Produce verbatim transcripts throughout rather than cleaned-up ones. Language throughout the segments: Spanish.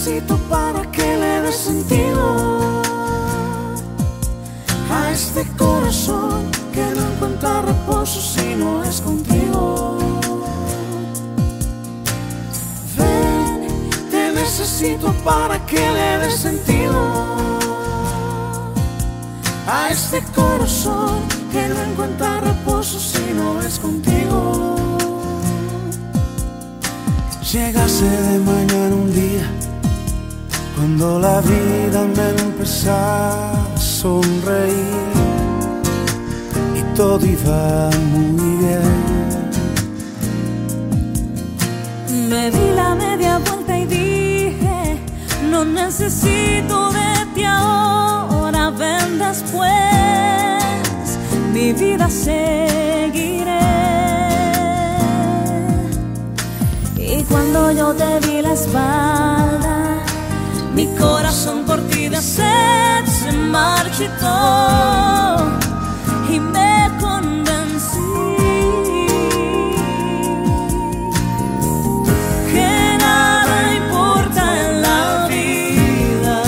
necesito para que le dé sentido a este corazón que no encuentra reposo si no es contigo. Ven, te necesito para que le dé sentido a este corazón que no encuentra reposo si no es contigo. Llegase de mañana un día cuando la vida me empezara a sonreír y todo iba muy bien. Me di la media vuelta y dije, no necesito de ti ahora, ven después, mi vida seguiré. Y cuando yo te vi la espalda, mi corazón por ti de sed se marchitó y me convencí que nada importa en la vida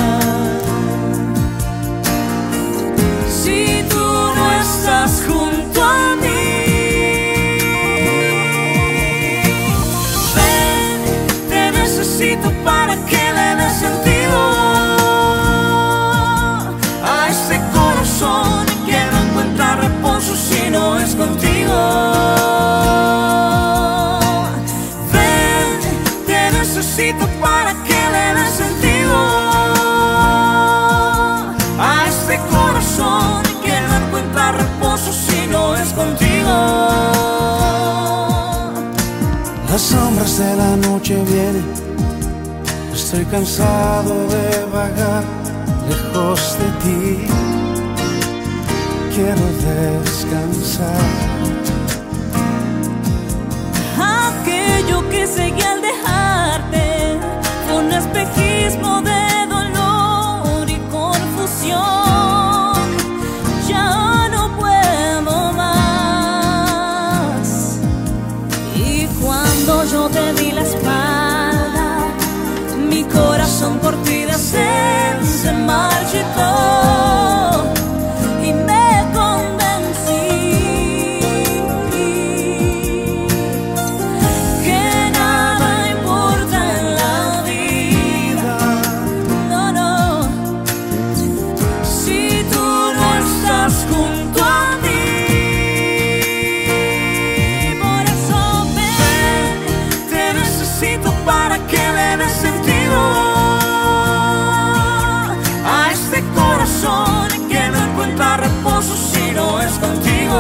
si tú no estás junto a mí. Para que le dé sentido a este corazón que no encuentra reposo si no es contigo. Ven, te necesito para que le dé sentido a este corazón que no encuentra reposo si no es contigo. Las sombras de la noche vienen, estoy cansado de vagar lejos de ti, quiero descansar. Aquello que seguí al dejarte fue un espejismo de dolor y confusión. Ya no puedo más. Y cuando yo te di la espalda, mi corazón por ti de sed se marchitó y me convencí que nada importa en la vida, no, no, si tú no estás junto a mí. Por eso ven, te necesito para que le des sentido a este corazón que no encuentra reposo si no es contigo.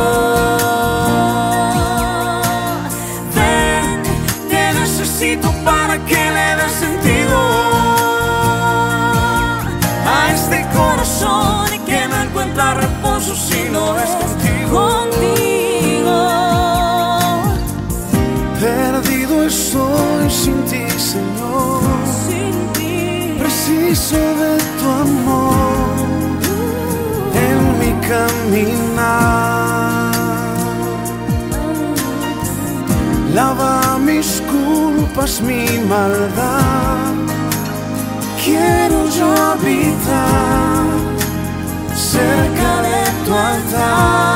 Ven, te necesito para que le des sentido a este corazón que no encuentra reposo si no es contigo. Contigo. Perdido estoy sin ti, Señor, Sin ti. preciso de tu amor en mi caminar. Lava mis culpas, mi maldad, quiero yo habitar cerca de tu altar.